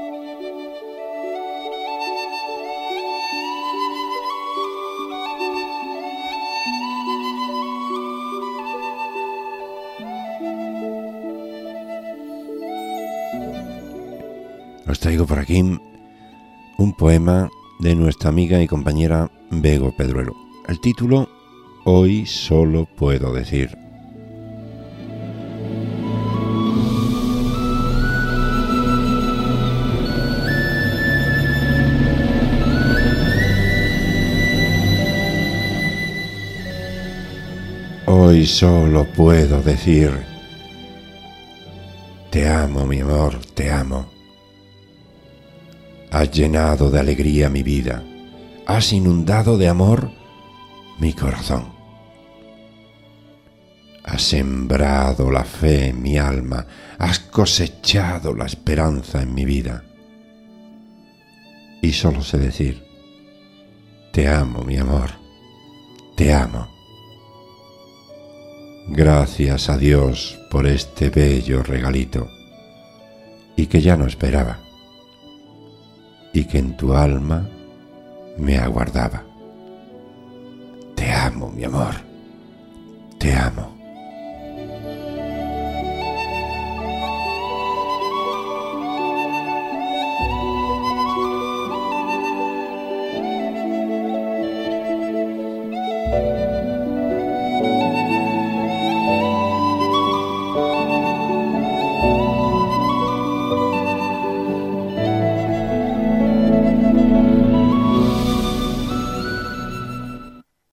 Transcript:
Os traigo por aquí un poema de nuestra amiga y compañera Bego Pedruelo. El título, Hoy solo puedo decir. Hoy solo puedo decir, te amo, mi amor, te amo. Has llenado de alegría mi vida, has inundado de amor mi corazón. Has sembrado la fe en mi alma, has cosechado la esperanza en mi vida. Y solo sé decir, te amo, mi amor, te amo. Gracias a Dios por este bello regalito, y que ya no esperaba, y que en tu alma me aguardaba. Te amo, mi amor, te amo.